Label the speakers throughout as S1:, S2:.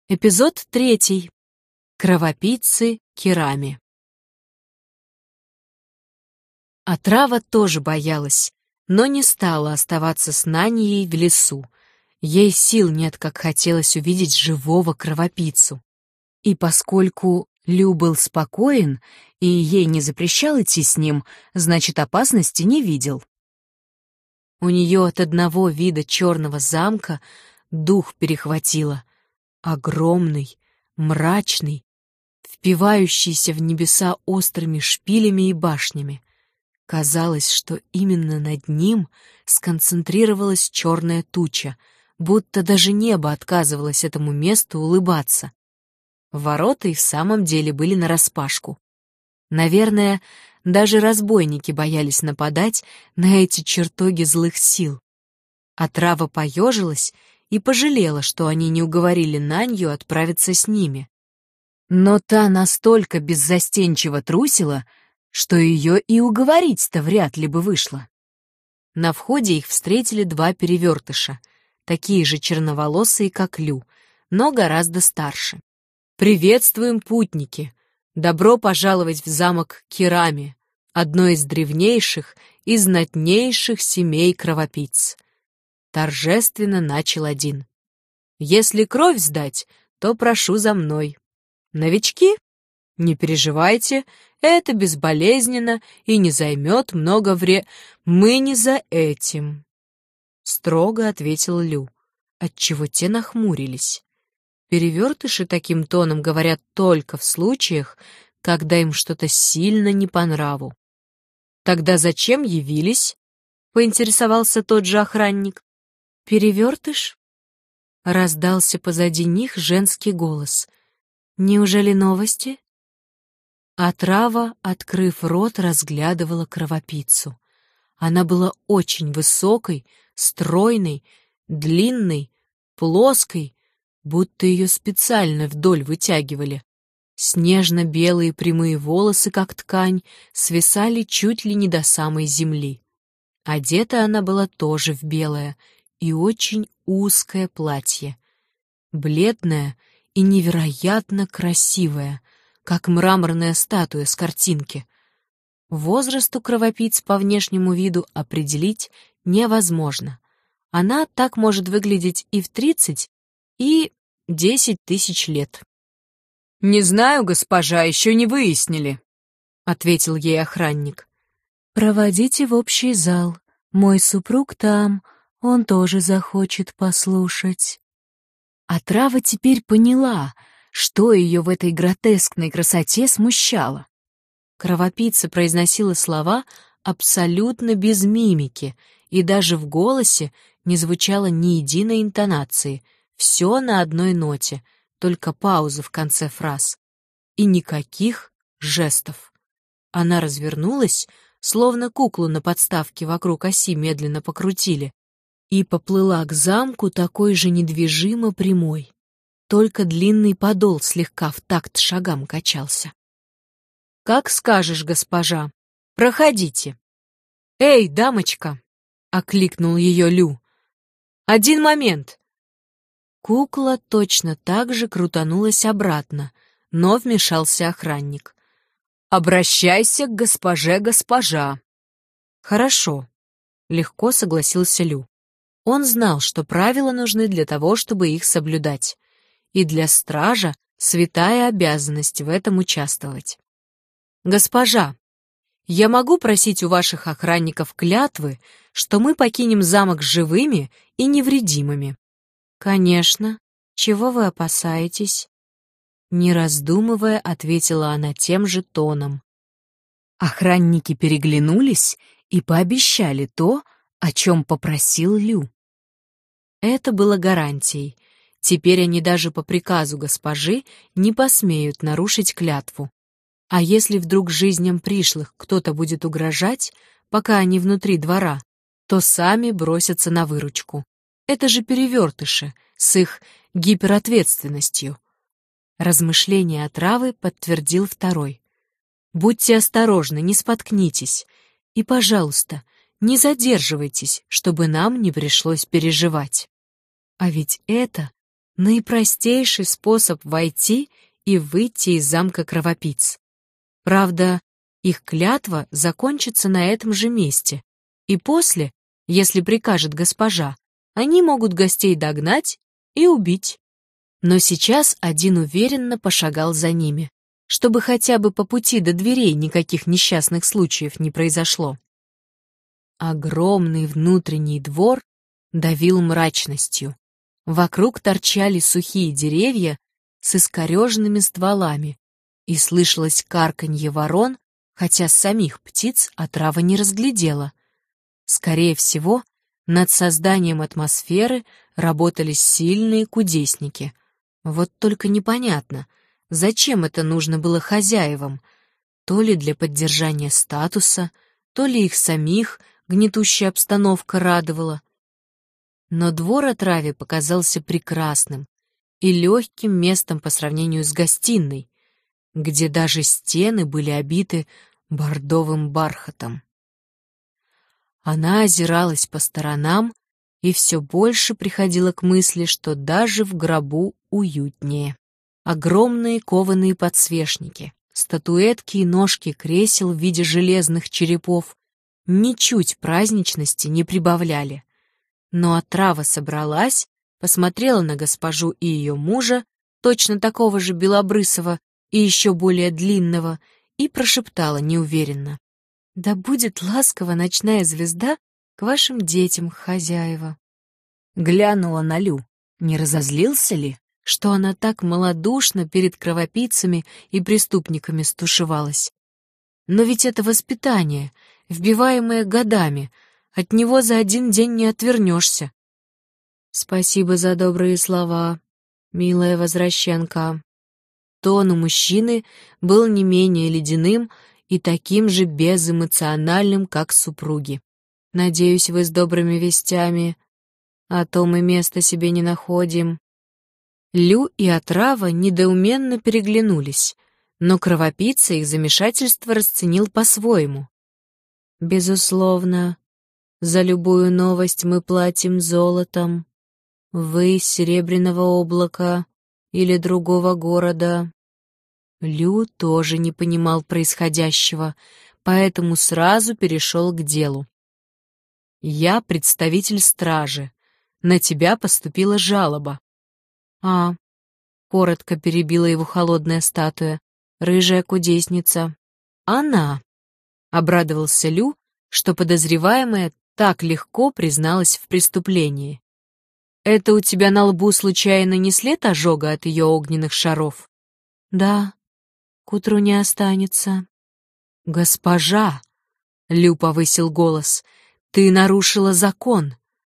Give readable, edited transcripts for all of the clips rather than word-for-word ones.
S1: Эпизод 3. Кровопийцы Кирами. Отрава тоже боялась, но не стала оставаться с Наньей в лесу. Ей сил нет, как хотелось увидеть живого кровопийцу. И поскольку Лю был спокоен и ей не запрещал идти с ним, значит, опасности не видел. У нее от одного вида черного замка дух перехватило. Огромный, мрачный, впивающийся в небеса острыми шпилями и башнями. Казалось, что именно над ним сконцентрировалась черная туча, будто даже небо отказывалось этому месту улыбаться. Ворота и в самом деле были нараспашку. Наверное, даже разбойники боялись нападать на эти чертоги злых сил. Отрава поежилась и пожалела, что они не уговорили Нанью отправиться с ними. Но та настолько беззастенчиво трусила, что ее и уговорить-то вряд ли бы вышло. На входе их встретили два перевертыша, такие же черноволосые, как Лю, но гораздо старше. «Приветствуем, путники! Добро пожаловать в замок Кирами, одно из древнейших и знатнейших семей кровопийц!» Торжественно начал один. «Если кровь сдать, то прошу за мной. Новички? Не переживайте, это безболезненно и не займет много времени. Мы не за этим», — строго ответил Лю, отчего те нахмурились. Перевертыши таким тоном говорят только в случаях, когда им что-то сильно не по нраву. «Тогда зачем явились?» — поинтересовался тот же охранник. «Перевертыш?» — раздался позади них женский голос. «Неужели новости?» Отрава, открыв рот, разглядывала кровопийцу. Она была очень высокой, стройной, длинной, плоской, будто ее специально вдоль вытягивали. Снежно-белые прямые волосы, как ткань, свисали чуть ли не до самой земли. Одета она была тоже в белое и очень узкое платье. Бледная и невероятно красивая, как мраморная статуя с картинки. Возраст у кровопийц по внешнему виду определить невозможно. Она так может выглядеть и в 30, и 10 тысяч лет. «Не знаю, госпожа, еще не выяснили», — ответил ей охранник. «Проводите в общий зал. Мой супруг там, он тоже захочет послушать». Отрава теперь поняла, что ее в этой гротескной красоте смущало. Кровопийца произносила слова абсолютно без мимики, и даже в голосе не звучало ни единой интонации, все на одной ноте, только пауза в конце фраз. И никаких жестов. Она развернулась, словно куклу на подставке вокруг оси медленно покрутили, и поплыла к замку такой же недвижимо прямой. Только длинный подол слегка в такт шагам качался. «Как скажешь, госпожа. Проходите». «Эй, дамочка!» — окликнул ее Лю. «Один момент!» Кукла точно так же крутанулась обратно, но вмешался охранник. «Обращайся к госпоже, госпожа». «Хорошо», — легко согласился Лю. Он знал, что правила нужны для того, чтобы их соблюдать, и для стража святая обязанность в этом участвовать. «Госпожа, я могу просить у ваших охранников клятвы, что мы покинем замок живыми и невредимыми?» «Конечно. Чего вы опасаетесь?» Не раздумывая, ответила она тем же тоном. Охранники переглянулись и пообещали то, о чем попросил Лю. Это было гарантией. Теперь они даже по приказу госпожи не посмеют нарушить клятву. А если вдруг жизням пришлых кто-то будет угрожать, пока они внутри двора, то сами бросятся на выручку. Это же перевертыши с их гиперответственностью. Размышление отравы подтвердил второй. «Будьте осторожны, не споткнитесь. И, пожалуйста, не задерживайтесь, чтобы нам не пришлось переживать». А ведь это Наипростейший способ войти и выйти из замка кровопийц. Правда, их клятва закончится на этом же месте, и после, если прикажет госпожа, они могут гостей догнать и убить. Но сейчас один уверенно пошагал за ними, чтобы хотя бы по пути до дверей никаких несчастных случаев не произошло. Огромный внутренний двор давил мрачностью. Вокруг торчали сухие деревья с искореженными стволами, и слышалось карканье ворон, хотя самих птиц отрава не разглядела. Скорее всего, над созданием атмосферы работали сильные кудесники. Вот только непонятно, зачем это нужно было хозяевам, то ли для поддержания статуса, то ли их самих гнетущая обстановка радовала. Но двор отраве показался прекрасным и легким местом по сравнению с гостиной, где даже стены были обиты бордовым бархатом. Она озиралась по сторонам и все больше приходила к мысли, что даже в гробу уютнее. Огромные кованые подсвечники, статуэтки и ножки кресел в виде железных черепов ничуть праздничности не прибавляли. Но отрава собралась, посмотрела на госпожу и ее мужа, точно такого же белобрысого и еще более длинного, и прошептала неуверенно: «Да будет ласкова ночная звезда к вашим детям, хозяева». Глянула на Лю. Не разозлился ли, что она так малодушно перед кровопийцами и преступниками стушевалась? Но ведь это воспитание, вбиваемое годами, от него за один день не отвернешься. «Спасибо за добрые слова, милая возвращенка». Тон у мужчины был не менее ледяным и таким же безэмоциональным, как супруги. «Надеюсь, вы с добрыми вестями, а то мы места себе не находим». Лю и отрава недоуменно переглянулись, но кровопийца их замешательство расценил по-своему. «Безусловно, за любую новость мы платим золотом. Вы из Серебряного облака или другого города?» Лю тоже не понимал происходящего, поэтому сразу перешел к делу. «Я представитель стражи. На тебя поступила жалоба». «А», — коротко перебила его холодная статуя, — «рыжая кудесница». «Она», — обрадовался Лю, что подозреваемая так легко призналась в преступлении. «Это у тебя на лбу случайно не след ожога от ее огненных шаров?» «Да, к утру не останется». «Госпожа!» — Лю повысил голос. «Ты нарушила закон!»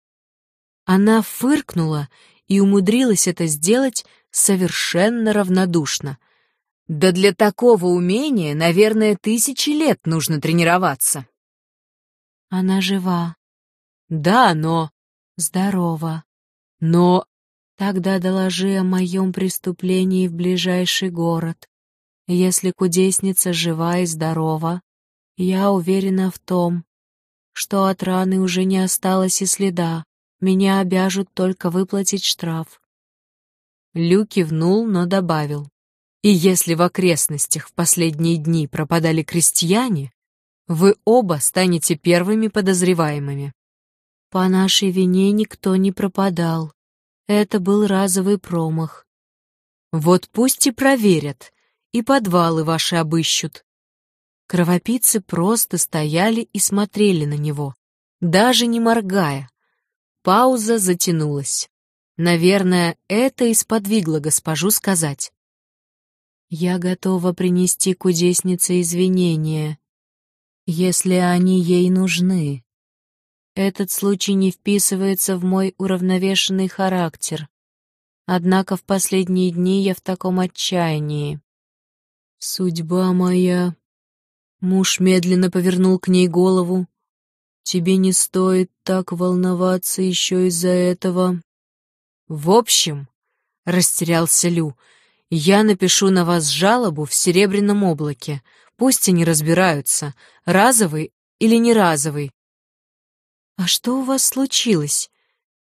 S1: Она фыркнула и умудрилась это сделать совершенно равнодушно. «Да для такого умения, наверное, 1000 лет нужно тренироваться». «Она жива». «Да, но...» «Здорова». «Но...» «Тогда доложи о моем преступлении в ближайший город. Если кудесница жива и здорова, я уверена в том, что от раны уже не осталось и следа. Меня обяжут только выплатить штраф». Лю кивнул, но добавил: «И если в окрестностях в последние дни пропадали крестьяне, вы оба станете первыми подозреваемыми». «По нашей вине никто не пропадал. Это был разовый промах». «Вот пусть и проверят, и подвалы ваши обыщут». Кровопийцы просто стояли и смотрели на него, даже не моргая. Пауза затянулась. Наверное, это и сподвигло госпожу сказать: «Я готова принести кудеснице извинения, если они ей нужны. Этот случай не вписывается в мой уравновешенный характер. Однако в последние дни я в таком отчаянии». «Судьба моя...» Муж медленно повернул к ней голову. «Тебе не стоит так волноваться еще из-за этого». «В общем...» — растерялся Лю, — «я напишу на вас жалобу в Серебряном облаке. Пусть они разбираются, разовый или не разовый». «А что у вас случилось?»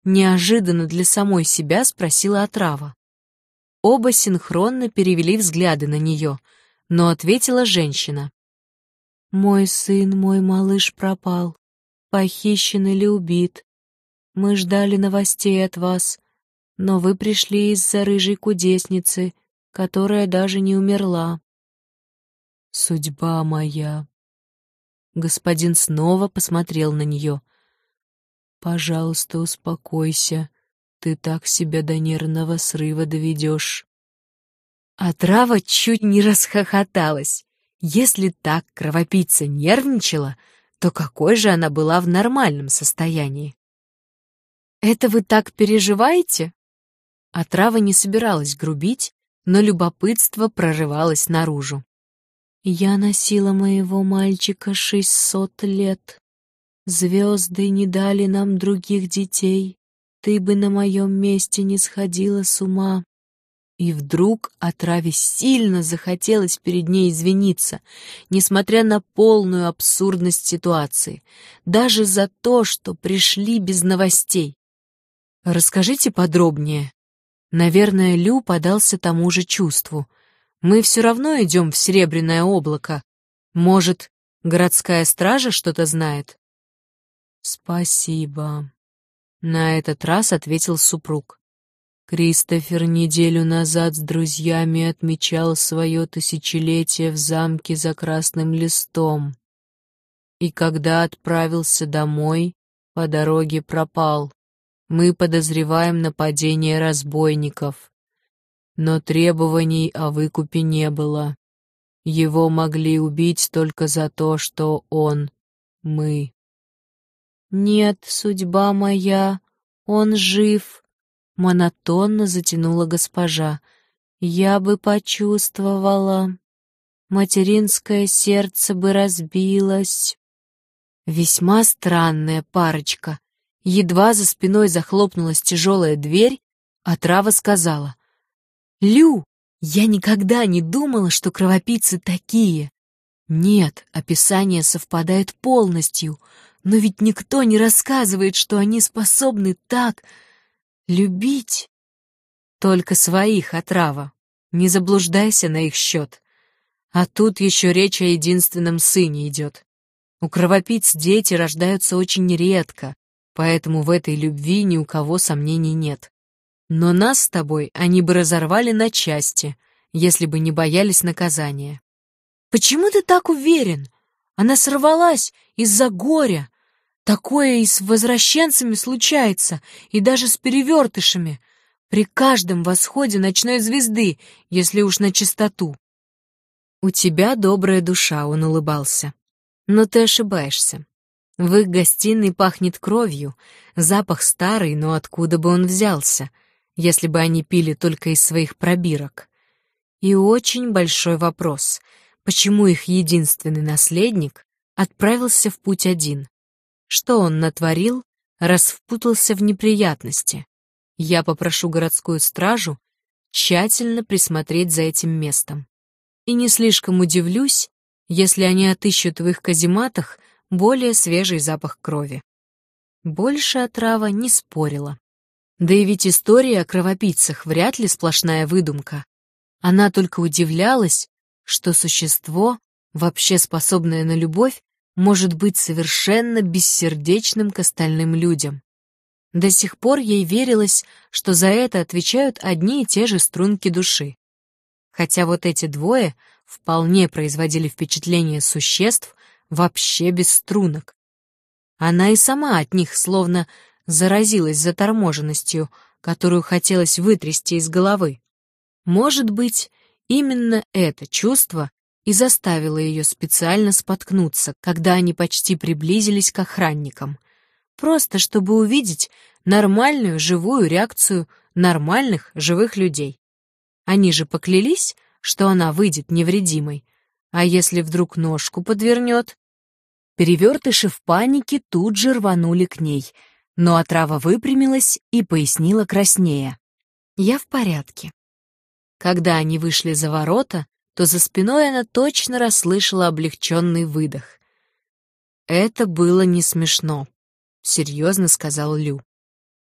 S1: Неожиданно для самой себя спросила отрава. Оба синхронно перевели взгляды на нее, но ответила женщина. «Мой сын, мой малыш пропал. Похищен или убит. Мы ждали новостей от вас, но вы пришли из-за рыжей кудесницы, которая даже не умерла». «Судьба моя». Господин снова посмотрел на нее. «Пожалуйста, успокойся. Ты так себя до нервного срыва доведешь». Отрава чуть не расхохоталась. Если так кровопийца нервничала, то какой же она была в нормальном состоянии? «Это вы так переживаете?» Отрава не собиралась грубить, но любопытство прорывалось наружу. «Я носила моего мальчика 600 лет. Звезды не дали нам других детей. Ты бы на моем месте не сходила с ума». И вдруг Отраве сильно захотелось перед ней извиниться, несмотря на полную абсурдность ситуации, даже за то, что пришли без новостей. «Расскажите подробнее». Наверное, Лю подался тому же чувству. «Мы все равно идем в Серебряное облако. Может, городская стража что-то знает?» «Спасибо», — на этот раз ответил супруг. Кристофер неделю назад с друзьями отмечал свое тысячелетие в замке за красным листом. И когда отправился домой, по дороге пропал. Мы подозреваем нападение разбойников. Но требований о выкупе не было. Его могли убить только за то, что мы. «Нет, судьба моя, он жив», — монотонно затянула госпожа. «Я бы почувствовала. Материнское сердце бы разбилось». Весьма странная парочка. Едва за спиной захлопнулась тяжелая дверь, Отрава сказала: «Лю, я никогда не думала, что кровопийцы такие. Нет, описание совпадает полностью, но ведь никто не рассказывает, что они способны так любить». «Только своих, Отрава. Не заблуждайся на их счет. А тут еще речь о единственном сыне идет. У кровопийц дети рождаются очень редко, поэтому в этой любви ни у кого сомнений нет. Но нас с тобой они бы разорвали на части, если бы не боялись наказания». «Почему ты так уверен? Она сорвалась из-за горя. Такое и с возвращенцами случается, и даже с перевертышами. При каждом восходе ночной звезды, если уж на чистоту». «У тебя добрая душа», — он улыбался. «Но ты ошибаешься. В их гостиной пахнет кровью, запах старый, но откуда бы он взялся, если бы они пили только из своих пробирок? И очень большой вопрос, почему их единственный наследник отправился в путь один? Что он натворил, раз впутался в неприятности? Я попрошу городскую стражу тщательно присмотреть за этим местом. И не слишком удивлюсь, если они отыщут в их казематах более свежий запах крови». Больше Отрава не спорила. Да и ведь история о кровопийцах вряд ли сплошная выдумка. Она только удивлялась, что существо, вообще способное на любовь, может быть совершенно бессердечным к остальным людям. До сих пор ей верилось, что за это отвечают одни и те же струнки души. Хотя вот эти двое вполне производили впечатление существ вообще без струнок. Она и сама от них словно заразилась заторможенностью, которую хотелось вытрясти из головы. Может быть, именно это чувство и заставило ее специально споткнуться, когда они почти приблизились к охранникам, просто чтобы увидеть нормальную живую реакцию нормальных живых людей. Они же поклялись, что она выйдет невредимой, а если вдруг ножку подвернет? Перевертыши в панике тут же рванули к ней, но Отрава выпрямилась и пояснила краснея: «Я в порядке». Когда они вышли за ворота, то за спиной она точно расслышала облегченный выдох. «Это было не смешно», — серьезно сказал Лю.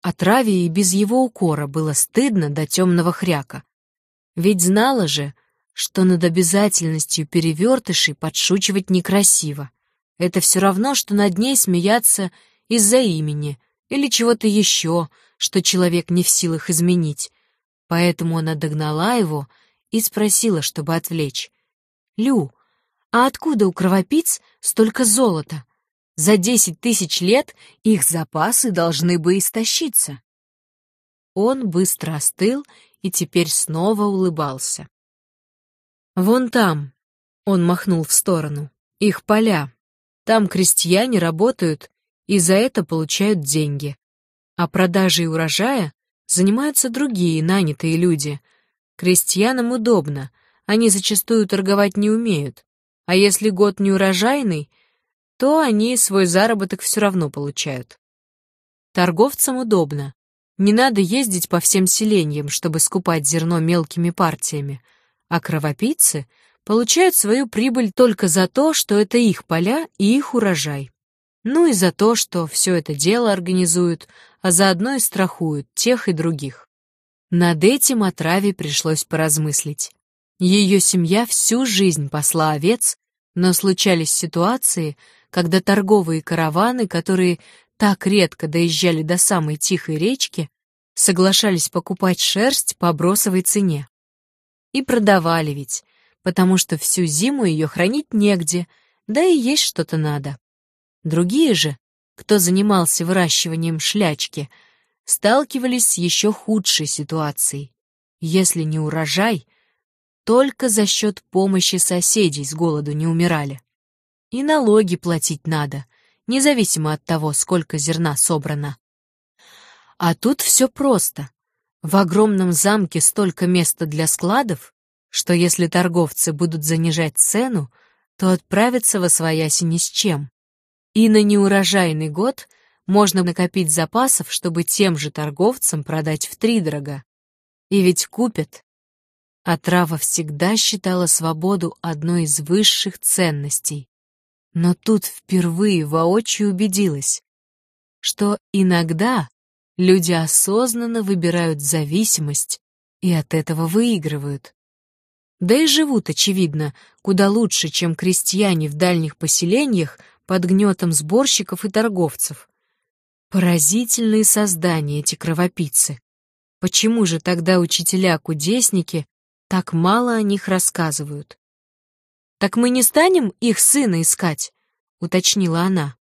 S1: Отраве и без его укора было стыдно до темного хряка. Ведь знала же, что над обязательностью перевертышей подшучивать некрасиво. Это все равно, что над ней смеяться из-за имени или чего-то еще, что человек не в силах изменить. Поэтому она догнала его и спросила, чтобы отвлечь. «Лю, а откуда у кровопийц столько золота? За 10 тысяч лет их запасы должны бы истощиться». Он быстро остыл и теперь снова улыбался. «Вон там», — он махнул в сторону, — «их поля. Там крестьяне работают и за это получают деньги. А продажей урожая занимаются другие нанятые люди. Крестьянам удобно, они зачастую торговать не умеют. А если год неурожайный, то они свой заработок все равно получают. Торговцам удобно. Не надо ездить по всем селениям, чтобы скупать зерно мелкими партиями. А кровопийцы получают свою прибыль только за то, что это их поля и их урожай. Ну и за то, что все это дело организуют, а заодно и страхуют тех и других. Над этим отраве пришлось поразмыслить. Ее семья всю жизнь пасла овец, но случались ситуации, когда торговые караваны, которые так редко доезжали до самой тихой речки, соглашались покупать шерсть по бросовой цене. И продавали ведь, потому что всю зиму ее хранить негде, да и есть что-то надо. Другие же, кто занимался выращиванием шлячки, сталкивались с еще худшей ситуацией. Если не урожай, только за счет помощи соседей с голоду не умирали. И налоги платить надо, независимо от того, сколько зерна собрано. А тут все просто. В огромном замке столько места для складов, что если торговцы будут занижать цену, то отправятся восвояси ни с чем. И на неурожайный год можно накопить запасов, чтобы тем же торговцам продать втридорога. И ведь купят. Отрава всегда считала свободу одной из высших ценностей. Но тут впервые воочию убедилась, что иногда люди осознанно выбирают зависимость и от этого выигрывают. Да и живут, очевидно, куда лучше, чем крестьяне в дальних поселениях под гнетом сборщиков и торговцев. Поразительные создания эти кровопийцы. Почему же тогда учителя-кудесники так мало о них рассказывают? «Так мы не станем их сына искать?» — уточнила она.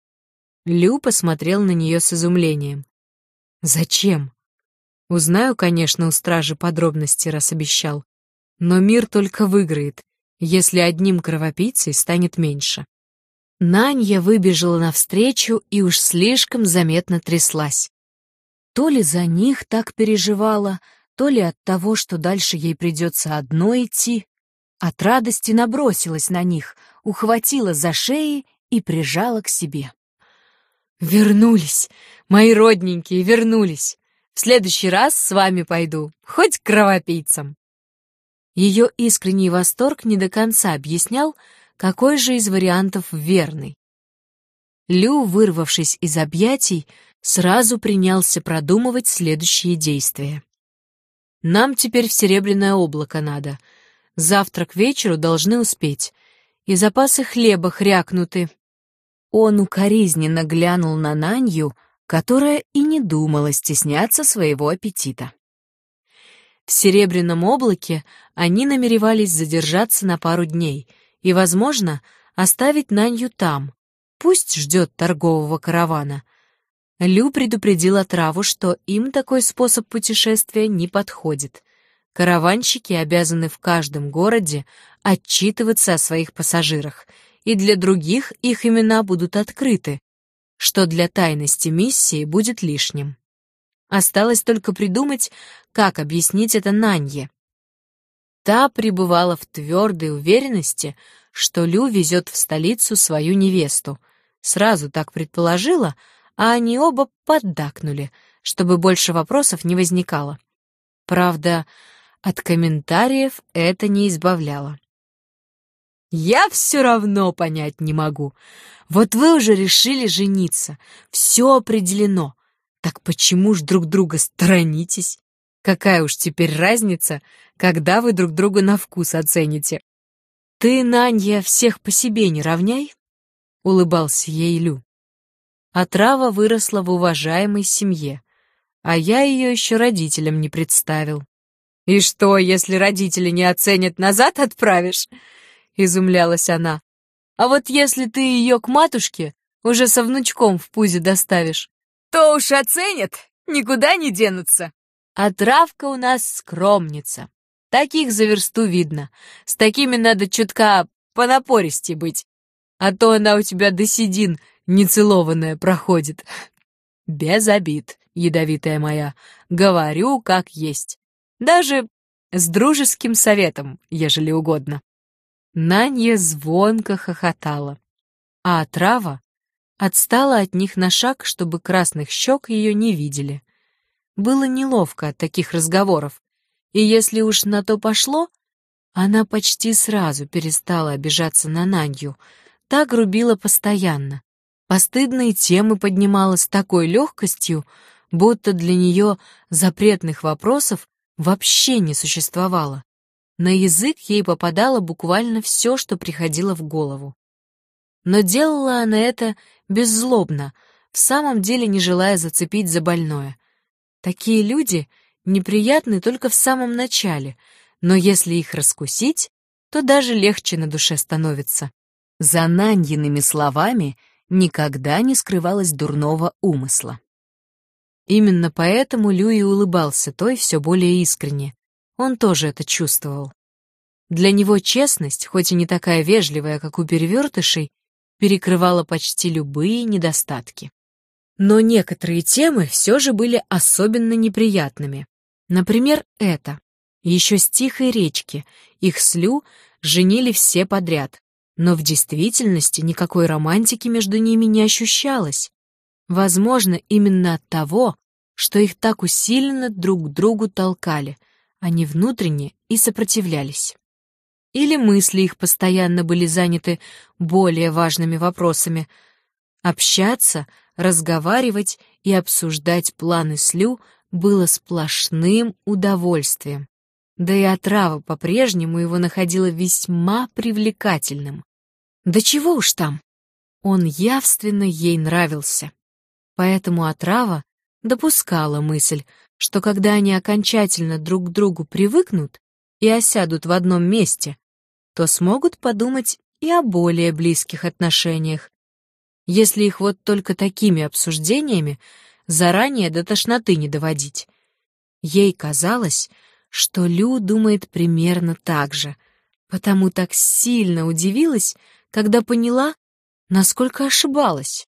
S1: Лю посмотрел на нее с изумлением. «Зачем? Узнаю, конечно, у стражи подробности, раз обещал. Но мир только выиграет, если одним кровопийцей станет меньше». Нанья выбежала навстречу и уж слишком заметно тряслась. То ли за них так переживала, то ли от того, что дальше ей придется одной идти. От радости набросилась на них, ухватила за шеи и прижала к себе. «Вернулись! Мои родненькие вернулись! В следующий раз с вами пойду, хоть к кровопийцам!» Ее искренний восторг не до конца объяснял, какой же из вариантов верный. Лю, вырвавшись из объятий, сразу принялся продумывать следующие действия. «Нам теперь в Серебряное облако надо. Завтра к вечеру должны успеть. И запасы хлеба хрякнуты». Он укоризненно глянул на Нанью, которая и не думала стесняться своего аппетита. В Серебряном облаке они намеревались задержаться на пару дней и, возможно, оставить Нанью там. Пусть ждет торгового каравана. Лю предупредил отраву, что им такой способ путешествия не подходит. Караванщики обязаны в каждом городе отчитываться о своих пассажирах, и для других их имена будут открыты, что для тайности миссии будет лишним. Осталось только придумать, как объяснить это Нанье. Та пребывала в твердой уверенности, что Лю везет в столицу свою невесту. Сразу так предположила, а они оба поддакнули, чтобы больше вопросов не возникало. Правда, от комментариев это не избавляло. «Я все равно понять не могу. Вот вы уже решили жениться, все определено. Так почему ж друг друга сторонитесь? Какая уж теперь разница, когда вы друг друга на вкус оцените? Ты, Нанья, всех по себе не равняй, улыбался ей Лю. Отрава выросла в уважаемой семье, а я ее еще родителям не представил. «И что, если родители не оценят, назад отправишь?» — изумлялась она. «А вот если ты ее к матушке уже со внучком в пузе доставишь, то уж оценят, никуда не денутся. А травка у нас скромница. Таких за версту видно. С такими надо чутка понапористей быть, а то она у тебя до седин нецелованная проходит. Без обид, ядовитая моя, говорю как есть. Даже с дружеским советом, ежели угодно». Нанья звонко хохотала, а отрава отстала от них на шаг, чтобы красных щек ее не видели. Было неловко от таких разговоров, и если уж на то пошло, она почти сразу перестала обижаться на Нанью, та грубила постоянно. Постыдные темы поднимала с такой легкостью, будто для нее запретных вопросов вообще не существовало. На язык ей попадало буквально все, что приходило в голову. Но делала она это беззлобно, в самом деле не желая зацепить за больное. Такие люди неприятны только в самом начале, но если их раскусить, то даже легче на душе становится. За Наньиными словами никогда не скрывалось дурного умысла. Именно поэтому Люи улыбался той все более искренне. Он тоже это чувствовал. Для него честность, хоть и не такая вежливая, как у перевертышей, перекрывала почти любые недостатки. Но некоторые темы все же были особенно неприятными. Например, это. Еще с тихой речки их с Лю женили все подряд, но в действительности никакой романтики между ними не ощущалось. Возможно, именно от того, что их так усиленно друг к другу толкали, они внутренне и сопротивлялись. Или мысли их постоянно были заняты более важными вопросами. Общаться, разговаривать и обсуждать планы с Лю было сплошным удовольствием. Да и отрава по-прежнему его находила весьма привлекательным. Да чего уж там, он явственно ей нравился. Поэтому отрава допускала мысль, что когда они окончательно друг к другу привыкнут и осядут в одном месте, то смогут подумать и о более близких отношениях, если их вот только такими обсуждениями заранее до тошноты не доводить. Ей казалось, что Лю думает примерно так же, потому так сильно удивилась, когда поняла, насколько ошибалась.